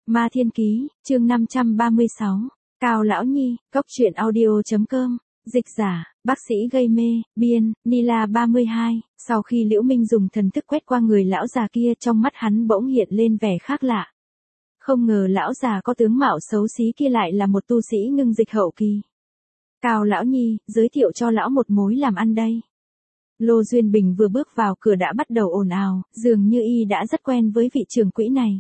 Ma Thiên Ký, chương 536, Cao Lão Nhi, Cốc truyện audio.com, dịch giả, bác sĩ gây mê, biên, Nila 32, sau khi Liễu Minh dùng thần thức quét qua người lão già kia trong mắt hắn bỗng hiện lên vẻ khác lạ. Không ngờ lão già có tướng mạo xấu xí kia lại là một tu sĩ ngưng dịch hậu kỳ. Cao Lão Nhi, giới thiệu cho lão một mối làm ăn đây. Lô Duyên Bình vừa bước vào cửa đã bắt đầu ồn ào, dường như y đã rất quen với vị trưởng quỹ này.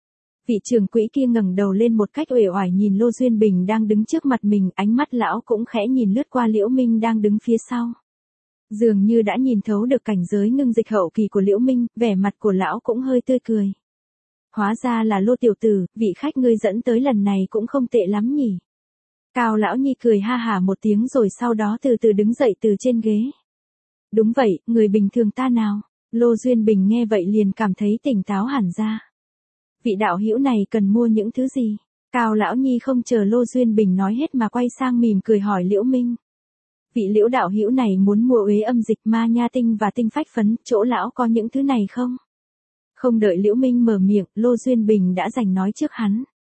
Vị trưởng quỹ kia ngẩng đầu lên một cách uể oải nhìn Lô Duyên Bình đang đứng trước mặt mình, ánh mắt lão cũng khẽ nhìn lướt qua Liễu Minh đang đứng phía sau. Dường như đã nhìn thấu được cảnh giới ngưng dịch hậu kỳ của Liễu Minh, vẻ mặt của lão cũng hơi tươi cười. Hóa ra là Lô tiểu tử, vị khách ngươi dẫn tới lần này cũng không tệ lắm nhỉ. Cao Lão Nhi cười ha hả một tiếng rồi sau đó từ từ đứng dậy từ trên ghế. Đúng vậy, người bình thường ta nào. Lô Duyên Bình nghe vậy liền cảm thấy tỉnh táo hẳn ra. Vị đạo hữu này cần mua những thứ gì? Cao Lão Nhi không chờ Lô Duyên Bình nói hết mà quay sang mỉm cười hỏi Liễu Minh. Vị Liễu đạo hữu này muốn mua uế âm dịch, ma nha tinh và tinh phách phấn, chỗ lão có những thứ này không? Không đợi Liễu Minh mở miệng, Lô Duyên Bình đã giành nói trước hắn.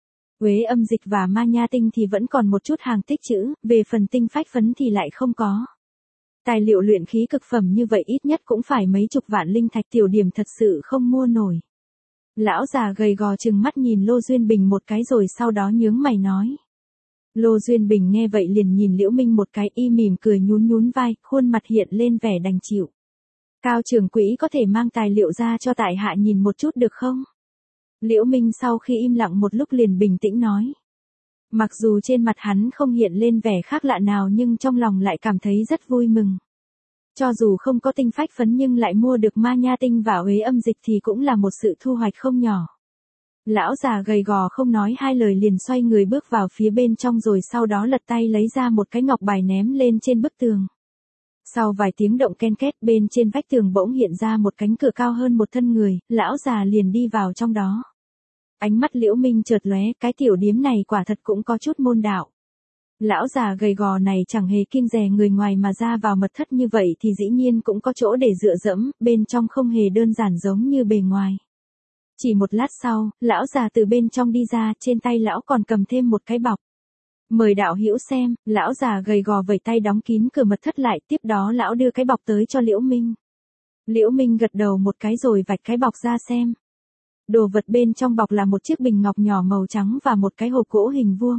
Uế âm dịch và ma nha tinh thì vẫn còn một chút hàng tích trữ, về phần tinh phách phấn thì lại không có. Tài liệu luyện khí cực phẩm như vậy ít nhất cũng phải mấy chục vạn linh thạch, tiểu điểm thật sự không mua nổi. Lão già gầy gò trừng mắt nhìn Lô Duyên Bình một cái rồi sau đó nhướng mày nói. Lô Duyên Bình nghe vậy liền nhìn Liễu Minh một cái, y mỉm cười nhún nhún vai, khuôn mặt hiện lên vẻ đành chịu. Cao trưởng quỹ có thể mang tài liệu ra cho tại hạ nhìn một chút được không? Liễu Minh sau khi im lặng một lúc liền bình tĩnh nói. Mặc dù trên mặt hắn không hiện lên vẻ khác lạ nào nhưng trong lòng lại cảm thấy rất vui mừng. Cho dù không có tinh phách phấn nhưng lại mua được ma nha tinh và uế âm dịch thì cũng là một sự thu hoạch không nhỏ. Lão già gầy gò không nói hai lời liền xoay người bước vào phía bên trong rồi sau đó lật tay lấy ra một cái ngọc bài ném lên trên bức tường. Sau vài tiếng động ken két bên trên vách tường bỗng hiện ra một cánh cửa cao hơn một thân người, lão già liền đi vào trong đó. Ánh mắt Liễu Minh chợt lóe, cái tiểu điếm này quả thật cũng có chút môn đạo. Lão già gầy gò này chẳng hề kiêng dè người ngoài mà ra vào mật thất như vậy thì dĩ nhiên cũng có chỗ để dựa dẫm, bên trong không hề đơn giản giống như bề ngoài. Chỉ một lát sau, lão già từ bên trong đi ra, trên tay lão còn cầm thêm một cái bọc. Mời đạo hữu xem, lão già gầy gò vẩy tay đóng kín cửa mật thất lại, tiếp đó lão đưa cái bọc tới cho Liễu Minh. Liễu Minh gật đầu một cái rồi vạch cái bọc ra xem. Đồ vật bên trong bọc là một chiếc bình ngọc nhỏ màu trắng và một cái hộp gỗ hình vuông.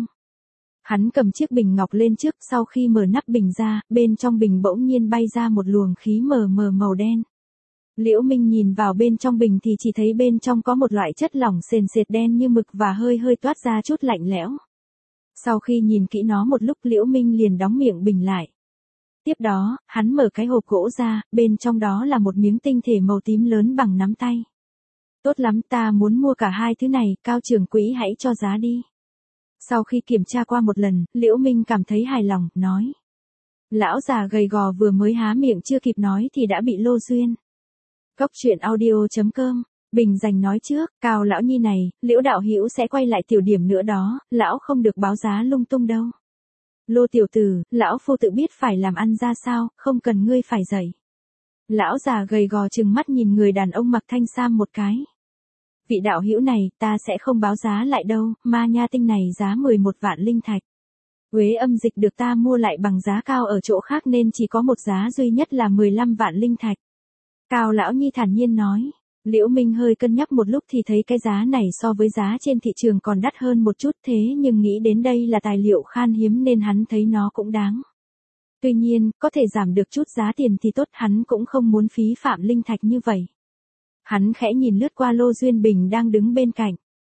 Hắn cầm chiếc bình ngọc lên trước, sau khi mở nắp bình ra, bên trong bình bỗng nhiên bay ra một luồng khí mờ mờ màu đen. Liễu Minh nhìn vào bên trong bình thì chỉ thấy bên trong có một loại chất lỏng sền sệt đen như mực và hơi hơi toát ra chút lạnh lẽo. Sau khi nhìn kỹ nó một lúc Liễu Minh liền đóng miệng bình lại. Tiếp đó, hắn mở cái hộp gỗ ra, bên trong đó là một miếng tinh thể màu tím lớn bằng nắm tay. Tốt lắm, ta muốn mua cả hai thứ này, Cao trưởng quỹ hãy cho giá đi. Sau khi kiểm tra qua một lần, Liễu Minh cảm thấy hài lòng, nói. Lão già gầy gò vừa mới há miệng chưa kịp nói thì đã bị Lô Duyên. Cốc truyện audio.com, bình giành nói trước, Cao Lão Nhi này, Liễu đạo hữu sẽ quay lại tiểu điểm nữa đó, lão không được báo giá lung tung đâu. Lô tiểu tử, lão phu tự biết phải làm ăn ra sao, không cần ngươi phải dạy. Lão già gầy gò trừng mắt nhìn người đàn ông mặc thanh sam một cái. Vị đạo hữu này, ta sẽ không báo giá lại đâu, ma nha tinh này giá 11 vạn linh thạch. Uế âm dịch được ta mua lại bằng giá cao ở chỗ khác nên chỉ có một giá duy nhất là 15 vạn linh thạch. Cao Lão Nhi thản nhiên nói. Liễu Minh hơi cân nhắc một lúc thì thấy cái giá này so với giá trên thị trường còn đắt hơn một chút, thế nhưng nghĩ đến đây là tài liệu khan hiếm nên hắn thấy nó cũng đáng. Tuy nhiên, có thể giảm được chút giá tiền thì tốt, hắn cũng không muốn phí phạm linh thạch như vậy. Hắn khẽ nhìn lướt qua Lô Duyên Bình đang đứng bên cạnh.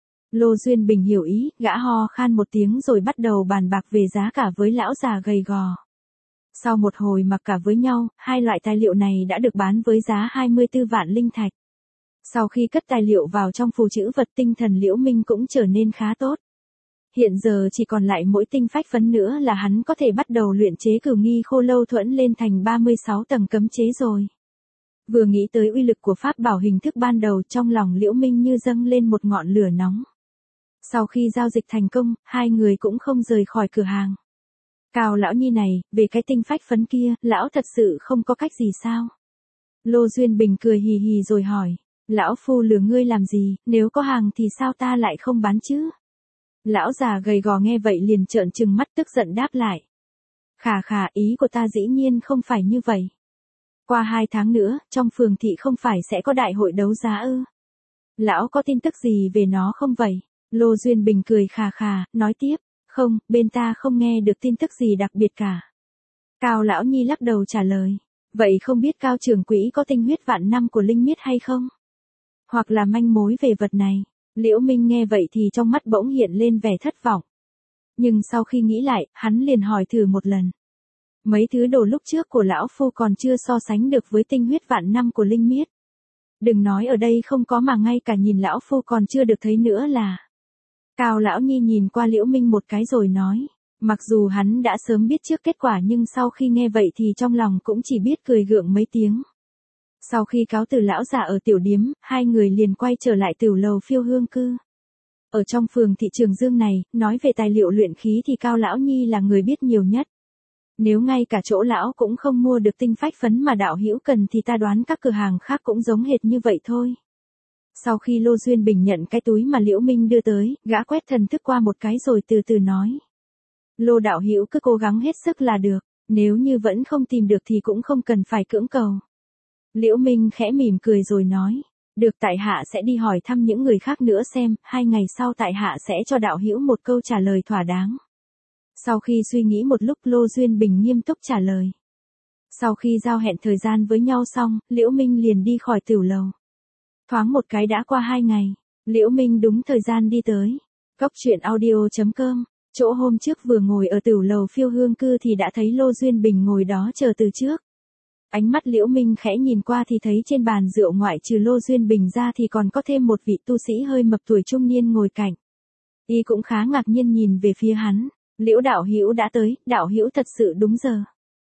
Lô Duyên Bình hiểu ý, gã ho khan một tiếng rồi bắt đầu bàn bạc về giá cả với lão già gầy gò. Sau một hồi mặc cả với nhau, hai loại tài liệu này đã được bán với giá 24 vạn linh thạch. Sau khi cất tài liệu vào trong phù trữ vật, tinh thần Liễu Minh cũng trở nên khá tốt. Hiện giờ chỉ còn lại mỗi tinh phách phấn nữa là hắn có thể bắt đầu luyện chế Cửu Nghi Khô Lâu Thuẫn lên thành 36 tầng cấm chế rồi. Vừa nghĩ tới uy lực của pháp bảo hình thức ban đầu, trong lòng Liễu Minh như dâng lên một ngọn lửa nóng. Sau khi giao dịch thành công, hai người cũng không rời khỏi cửa hàng. Cao Lão Nhi này, về cái tinh phách phấn kia, lão thật sự không có cách gì sao? Lô Duyên Bình cười hì hì rồi hỏi. Lão phu lừa ngươi làm gì, nếu có hàng thì sao ta lại không bán chứ? Lão già gầy gò nghe vậy liền trợn trừng mắt tức giận đáp lại. Khà khà, ý của ta dĩ nhiên không phải như vậy. Qua 2 tháng nữa, trong phường thị không phải sẽ có đại hội đấu giá ư? Lão có tin tức gì về nó không vậy? Lô Duyên Bình cười khà khà, nói tiếp, không, bên ta không nghe được tin tức gì đặc biệt cả. Cao Lão Nhi lắc đầu trả lời, vậy không biết Cao trưởng quỹ có tinh huyết vạn năm của linh miết hay không? Hoặc là manh mối về vật này. Liễu Minh nghe vậy thì trong mắt bỗng hiện lên vẻ thất vọng. Nhưng sau khi nghĩ lại, hắn liền hỏi thử một lần. Mấy thứ đồ lúc trước của lão phu còn chưa so sánh được với tinh huyết vạn năm của linh miết. Đừng nói ở đây không có mà ngay cả nhìn lão phu còn chưa được thấy nữa là. Cao Lão Nhi nhìn qua Liễu Minh một cái rồi nói. Mặc dù hắn đã sớm biết trước kết quả nhưng sau khi nghe vậy thì trong lòng cũng chỉ biết cười gượng mấy tiếng. Sau khi cáo từ lão già ở tiểu điếm, hai người liền quay trở lại tiểu lầu Phiêu Hương Cư. Ở trong phường thị Trường Dương này, nói về tài liệu luyện khí thì Cao Lão Nhi là người biết nhiều nhất. Nếu ngay cả chỗ lão cũng không mua được tinh phách phấn mà đạo hữu cần thì ta đoán các cửa hàng khác cũng giống hệt như vậy thôi. Sau khi Lô Duyên Bình nhận cái túi mà Liễu Minh đưa tới, gã quét thần thức qua một cái rồi từ từ nói. Lô đạo hữu cứ cố gắng hết sức là được, nếu như vẫn không tìm được thì cũng không cần phải cưỡng cầu. Liễu Minh khẽ mỉm cười rồi nói, được tại hạ sẽ đi hỏi thăm những người khác nữa xem, 2 ngày sau tại hạ sẽ cho đạo hữu một câu trả lời thỏa đáng. Sau khi suy nghĩ một lúc Lô Duyên Bình nghiêm túc trả lời. Sau khi giao hẹn thời gian với nhau xong, Liễu Minh liền đi khỏi tiểu lầu. Thoáng một cái đã qua 2 ngày, Liễu Minh đúng thời gian đi tới. Góc truyện audio.com, chỗ hôm trước vừa ngồi ở tiểu lầu Phiêu Hương Cư thì đã thấy Lô Duyên Bình ngồi đó chờ từ trước. Ánh mắt Liễu Minh khẽ nhìn qua thì thấy trên bàn rượu ngoại trừ Lô Duyên Bình ra thì còn có thêm một vị tu sĩ hơi mập tuổi trung niên ngồi cạnh. Y cũng khá ngạc nhiên nhìn về phía hắn. Liễu đạo hữu đã tới, đạo hữu thật sự đúng giờ.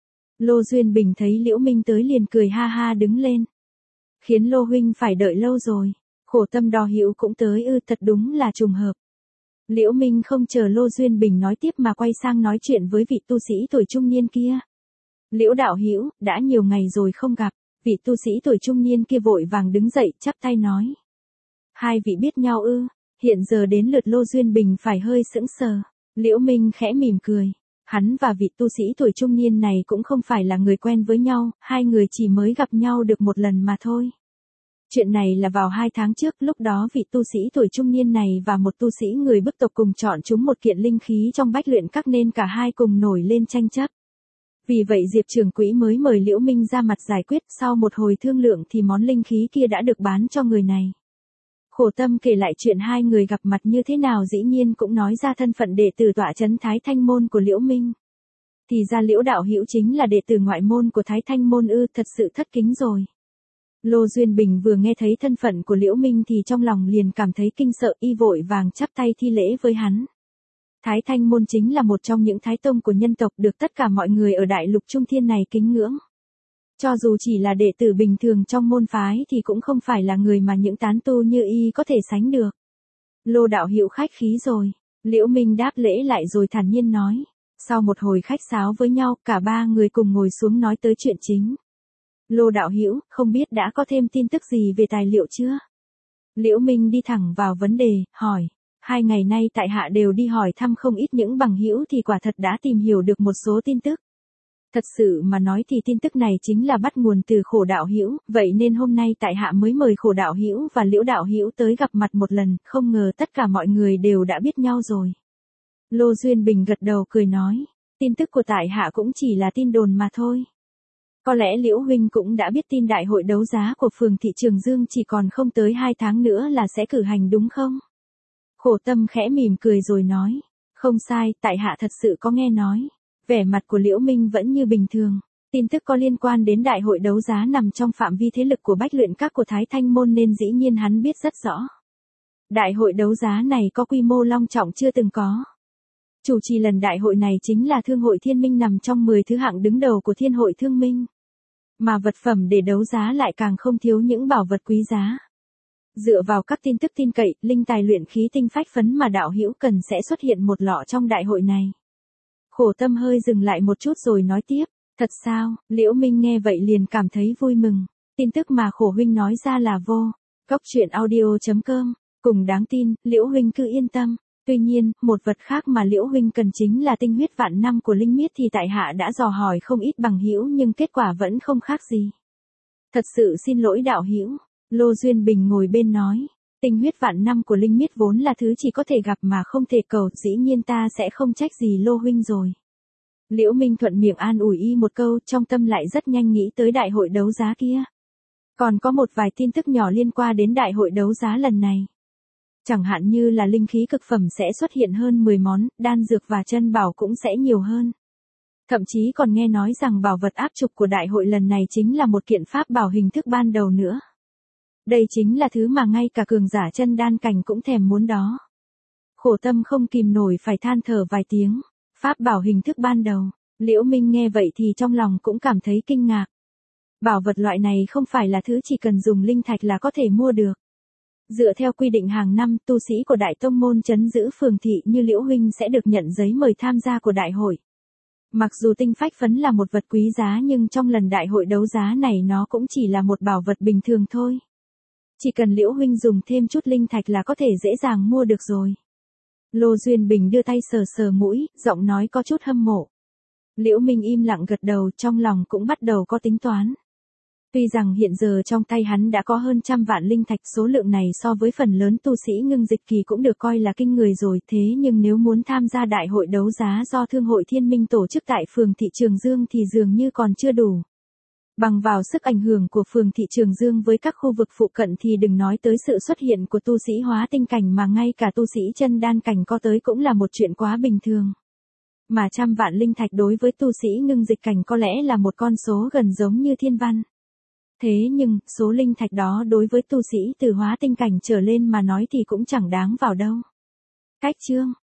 Lô Duyên Bình thấy Liễu Minh tới liền cười ha ha đứng lên. Khiến Lô huynh phải đợi lâu rồi. Khổ tâm đò hữu cũng tới ư, thật đúng là trùng hợp. Liễu Minh không chờ Lô Duyên Bình nói tiếp mà quay sang nói chuyện với vị tu sĩ tuổi trung niên kia. Liễu đạo hữu, đã nhiều ngày rồi không gặp. Vị tu sĩ tuổi trung niên kia vội vàng đứng dậy chắp tay nói. Hai vị biết nhau ư? Hiện giờ đến lượt Lô Duyên Bình phải hơi sững sờ. Liễu Minh khẽ mỉm cười. Hắn và vị tu sĩ tuổi trung niên này cũng không phải là người quen với nhau, hai người chỉ mới gặp nhau được một lần mà thôi. Chuyện này là vào 2 tháng trước, lúc đó vị tu sĩ tuổi trung niên này và một tu sĩ người bức tộc cùng chọn chúng một kiện linh khí trong bách luyện các nên cả hai cùng nổi lên tranh chấp. Vì vậy Diệp trưởng quỹ mới mời Liễu Minh ra mặt giải quyết, sau một hồi thương lượng thì món linh khí kia đã được bán cho người này. Khổ tâm kể lại chuyện hai người gặp mặt như thế nào dĩ nhiên cũng nói ra thân phận đệ tử tọa trấn Thái Thanh Môn của Liễu Minh. Thì ra Liễu đạo hữu chính là đệ tử ngoại môn của Thái Thanh Môn ư, thật sự thất kính rồi. Lô Duyên Bình vừa nghe thấy thân phận của Liễu Minh thì trong lòng liền cảm thấy kinh sợ, y vội vàng chắp tay thi lễ với hắn. Thái Thanh Môn chính là một trong những thái tông của nhân tộc được tất cả mọi người ở đại lục Trung Thiên này kính ngưỡng. Cho dù chỉ là đệ tử bình thường trong môn phái thì cũng không phải là người mà những tán tu như y có thể sánh được. Lô đạo hữu khách khí rồi. Liễu Minh đáp lễ lại rồi thản nhiên nói. Sau một hồi khách sáo với nhau, cả ba người cùng ngồi xuống nói tới chuyện chính. Lô đạo hữu, không biết đã có thêm tin tức gì về tài liệu chưa? Liễu Minh đi thẳng vào vấn đề, hỏi. 2 ngày nay tại hạ đều đi hỏi thăm không ít những bằng hữu thì quả thật đã tìm hiểu được một số tin tức. Thật sự mà nói thì tin tức này chính là bắt nguồn từ Khổ đạo hữu, vậy nên hôm nay tại hạ mới mời Khổ đạo hữu và Liễu đạo hữu tới gặp mặt một lần, không ngờ tất cả mọi người đều đã biết nhau rồi. Lô Duyên Bình gật đầu cười nói, tin tức của tại hạ cũng chỉ là tin đồn mà thôi. Có lẽ Liễu huynh cũng đã biết tin đại hội đấu giá của phường thị Trường Dương chỉ còn không tới 2 tháng nữa là sẽ cử hành đúng không? Khổ tâm khẽ mỉm cười rồi nói, không sai, tại hạ thật sự có nghe nói. Vẻ mặt của Liễu Minh vẫn như bình thường, tin tức có liên quan đến đại hội đấu giá nằm trong phạm vi thế lực của bách luyện các của Thái Thanh Môn nên dĩ nhiên hắn biết rất rõ. Đại hội đấu giá này có quy mô long trọng chưa từng có. Chủ trì lần đại hội này chính là Thương hội Thiên Minh nằm trong 10 thứ hạng đứng đầu của Thiên hội Thương Minh. Mà vật phẩm để đấu giá lại càng không thiếu những bảo vật quý giá. Dựa vào các tin tức tin cậy, linh tài luyện khí tinh phách phấn mà đạo hữu cần sẽ xuất hiện một lọ trong đại hội này. Khổ tâm hơi dừng lại một chút rồi nói tiếp, thật sao? Liễu Minh nghe vậy liền cảm thấy vui mừng, tin tức mà Khổ huynh nói ra là vô Cốc truyện audio.com, cùng đáng tin, Liễu huynh cứ yên tâm. Tuy nhiên, một vật khác mà Liễu huynh cần chính là tinh huyết vạn năm của linh miết thì tại hạ đã dò hỏi không ít bằng hữu nhưng kết quả vẫn không khác gì. Thật sự xin lỗi đạo hữu, Lô Duyên Bình ngồi bên nói, tinh huyết vạn năm của linh miết vốn là thứ chỉ có thể gặp mà không thể cầu, dĩ nhiên ta sẽ không trách gì Lô huynh rồi. Liễu Minh thuận miệng an ủi y một câu, trong tâm lại rất nhanh nghĩ tới đại hội đấu giá kia. Còn có một vài tin tức nhỏ liên quan đến đại hội đấu giá lần này. Chẳng hạn như là linh khí cực phẩm sẽ xuất hiện hơn 10 món, đan dược và chân bảo cũng sẽ nhiều hơn. Thậm chí còn nghe nói rằng bảo vật áp trục của đại hội lần này chính là một kiện pháp bảo hình thức ban đầu nữa. Đây chính là thứ mà ngay cả cường giả chân đan cảnh cũng thèm muốn đó. Khổ tâm không kìm nổi phải than thở vài tiếng. Pháp bảo hình thức ban đầu, Liễu Minh nghe vậy thì trong lòng cũng cảm thấy kinh ngạc. Bảo vật loại này không phải là thứ chỉ cần dùng linh thạch là có thể mua được. Dựa theo quy định hàng năm, tu sĩ của đại tông môn trấn giữ phường thị như Liễu huynh sẽ được nhận giấy mời tham gia của đại hội. Mặc dù tinh phách phấn là một vật quý giá nhưng trong lần đại hội đấu giá này nó cũng chỉ là một bảo vật bình thường thôi. Chỉ cần Liễu huynh dùng thêm chút linh thạch là có thể dễ dàng mua được rồi. Lô Duyên Bình đưa tay sờ sờ mũi, giọng nói có chút hâm mộ. Liễu Minh im lặng gật đầu, trong lòng cũng bắt đầu có tính toán. Tuy rằng hiện giờ trong tay hắn đã có hơn 100 vạn linh thạch, số lượng này so với phần lớn tu sĩ ngưng dịch kỳ cũng được coi là kinh người rồi, thế nhưng nếu muốn tham gia đại hội đấu giá do Thương hội Thiên Minh tổ chức tại phường thị Trường Dương thì dường như còn chưa đủ. Bằng vào sức ảnh hưởng của phường thị Trường Dương với các khu vực phụ cận thì đừng nói tới sự xuất hiện của tu sĩ hóa tinh cảnh mà ngay cả tu sĩ chân đan cảnh có tới cũng là một chuyện quá bình thường. Mà 100 vạn linh thạch đối với tu sĩ ngưng dịch cảnh có lẽ là một con số gần giống như thiên văn. Thế nhưng, số linh thạch đó đối với tu sĩ từ hóa tinh cảnh trở lên mà nói thì cũng chẳng đáng vào đâu. Cách chương